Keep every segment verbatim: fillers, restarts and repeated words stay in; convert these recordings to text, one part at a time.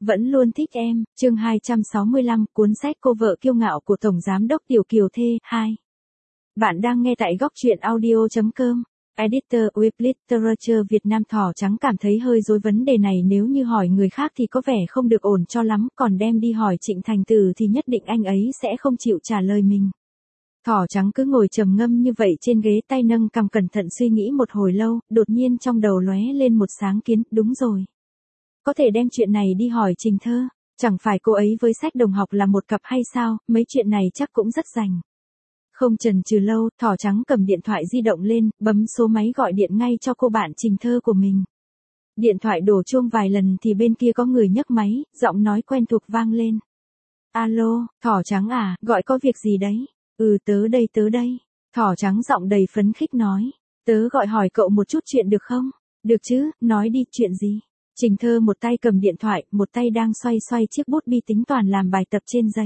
Vẫn luôn thích em, chương hai trăm sáu mươi lăm, cuốn sách Cô vợ kiêu ngạo của Tổng Giám đốc Tiểu Kiều Thê, hai. Bạn đang nghe tại góc truyện audio chấm com. Editor Web Literature Việt Nam. Thỏ trắng cảm thấy hơi rối vấn đề này, nếu như hỏi người khác thì có vẻ không được ổn cho lắm, còn đem đi hỏi Trịnh Thành Tử thì nhất định anh ấy sẽ không chịu trả lời mình. Thỏ trắng cứ ngồi trầm ngâm như vậy trên ghế, tay nâng cằm cẩn thận suy nghĩ một hồi lâu, đột nhiên trong đầu lóe lên một sáng kiến, đúng rồi. Có thể đem chuyện này đi hỏi Trình Thơ, chẳng phải cô ấy với Sách Đồng Học là một cặp hay sao, mấy chuyện này chắc cũng rất rành. Không chần chừ lâu, thỏ trắng cầm điện thoại di động lên, bấm số máy gọi điện ngay cho cô bạn Trình Thơ của mình. Điện thoại đổ chuông vài lần thì bên kia có người nhấc máy, giọng nói quen thuộc vang lên. Alo, thỏ trắng à, gọi có việc gì đấy? Ừ, tớ đây tớ đây. Thỏ trắng giọng đầy phấn khích nói. Tớ gọi hỏi cậu một chút chuyện được không? Được chứ, nói đi, chuyện gì? Trình Thơ một tay cầm điện thoại, một tay đang xoay xoay chiếc bút bi tính toàn làm bài tập trên giấy.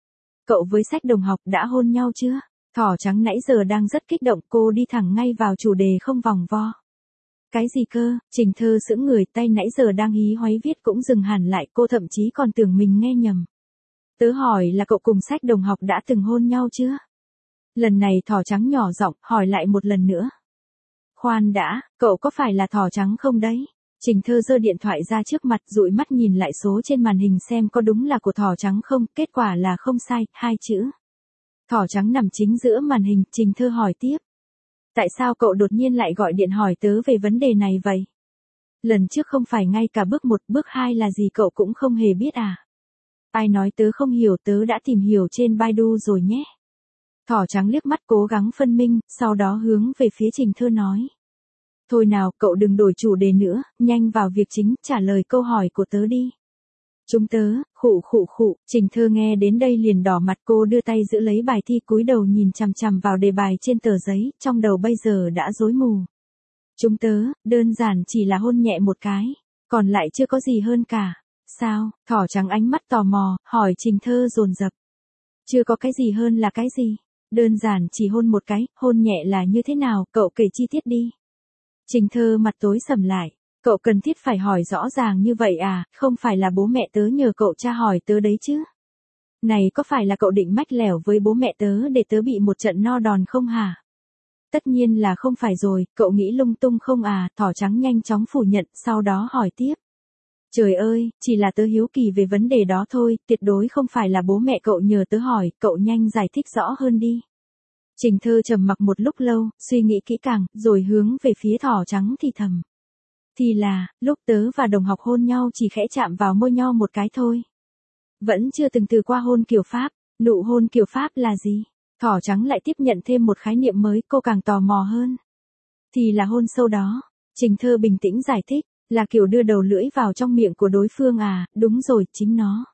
Cậu với Sách Đồng Học đã hôn nhau chưa? Thỏ trắng nãy giờ đang rất kích động, cô đi thẳng ngay vào chủ đề không vòng vo. Cái gì cơ? Trình Thơ sững người, tay nãy giờ đang hí hoáy viết cũng dừng hẳn lại, cô thậm chí còn tưởng mình nghe nhầm. Tớ hỏi là cậu cùng Sách Đồng Học đã từng hôn nhau chưa? Lần này thỏ trắng nhỏ giọng hỏi lại một lần nữa. Khoan đã, cậu có phải là thỏ trắng không đấy? Trình Thơ giơ điện thoại ra trước mặt, dụi mắt nhìn lại số trên màn hình xem có đúng là của thỏ trắng không, kết quả là không sai, hai chữ. Thỏ trắng nằm chính giữa màn hình, Trình Thơ hỏi tiếp. Tại sao cậu đột nhiên lại gọi điện hỏi tớ về vấn đề này vậy? Lần trước không phải ngay cả bước một, bước hai là gì cậu cũng không hề biết à? Ai nói tớ không hiểu, tớ đã tìm hiểu trên Baidu rồi nhé. Thỏ trắng liếc mắt cố gắng phân minh, sau đó hướng về phía Trình Thơ nói. Thôi nào, cậu đừng đổi chủ đề nữa, nhanh vào việc chính, trả lời câu hỏi của tớ đi. Chúng tớ, khụ khụ khụ, Trình Thơ nghe đến đây liền đỏ mặt, cô đưa tay giữ lấy bài thi, cúi đầu nhìn chằm chằm vào đề bài trên tờ giấy, trong đầu bây giờ đã rối mù. Chúng tớ, đơn giản chỉ là hôn nhẹ một cái, còn lại chưa có gì hơn cả. Sao? Thỏ trắng ánh mắt tò mò, hỏi Trình Thơ dồn dập. Chưa có cái gì hơn là cái gì? Đơn giản chỉ hôn một cái, hôn nhẹ là như thế nào, cậu kể chi tiết đi. Trình Thơ mặt tối sầm lại. Cậu cần thiết phải hỏi rõ ràng như vậy à, không phải là bố mẹ tớ nhờ cậu tra hỏi tớ đấy chứ. Này có phải là cậu định mách lẻo với bố mẹ tớ để tớ bị một trận no đòn không hả? Tất nhiên là không phải rồi, cậu nghĩ lung tung không à, thỏ trắng nhanh chóng phủ nhận, sau đó hỏi tiếp. Trời ơi, chỉ là tớ hiếu kỳ về vấn đề đó thôi, tuyệt đối không phải là bố mẹ cậu nhờ tớ hỏi, cậu nhanh giải thích rõ hơn đi. Trình Thơ trầm mặc một lúc lâu, suy nghĩ kỹ càng, rồi hướng về phía thỏ trắng thì thầm. Thì là, lúc tớ và Đồng Học hôn nhau chỉ khẽ chạm vào môi nhau một cái thôi. Vẫn chưa từng từ qua hôn kiểu Pháp, nụ hôn kiểu Pháp là gì? Thỏ trắng lại tiếp nhận thêm một khái niệm mới, cô càng tò mò hơn. Thì là hôn sâu đó. Trình Thơ bình tĩnh giải thích, là kiểu đưa đầu lưỡi vào trong miệng của đối phương à, đúng rồi, chính nó.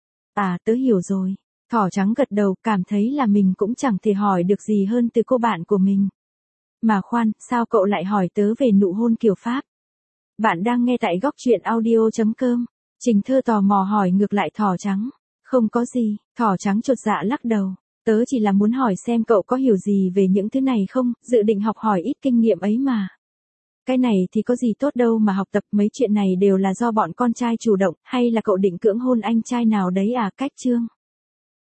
À, tớ hiểu rồi. Thỏ trắng gật đầu, cảm thấy là mình cũng chẳng thể hỏi được gì hơn từ cô bạn của mình. Mà khoan, sao cậu lại hỏi tớ về nụ hôn kiểu Pháp? Bạn đang nghe tại góc truyện audio chấm com. Trình Thơ tò mò hỏi ngược lại thỏ trắng. Không có gì, thỏ trắng chột dạ lắc đầu. Tớ chỉ là muốn hỏi xem cậu có hiểu gì về những thứ này không, dự định học hỏi ít kinh nghiệm ấy mà. Cái này thì có gì tốt đâu mà học tập, mấy chuyện này đều là do bọn con trai chủ động, hay là cậu định cưỡng hôn anh trai nào đấy à, cách chương.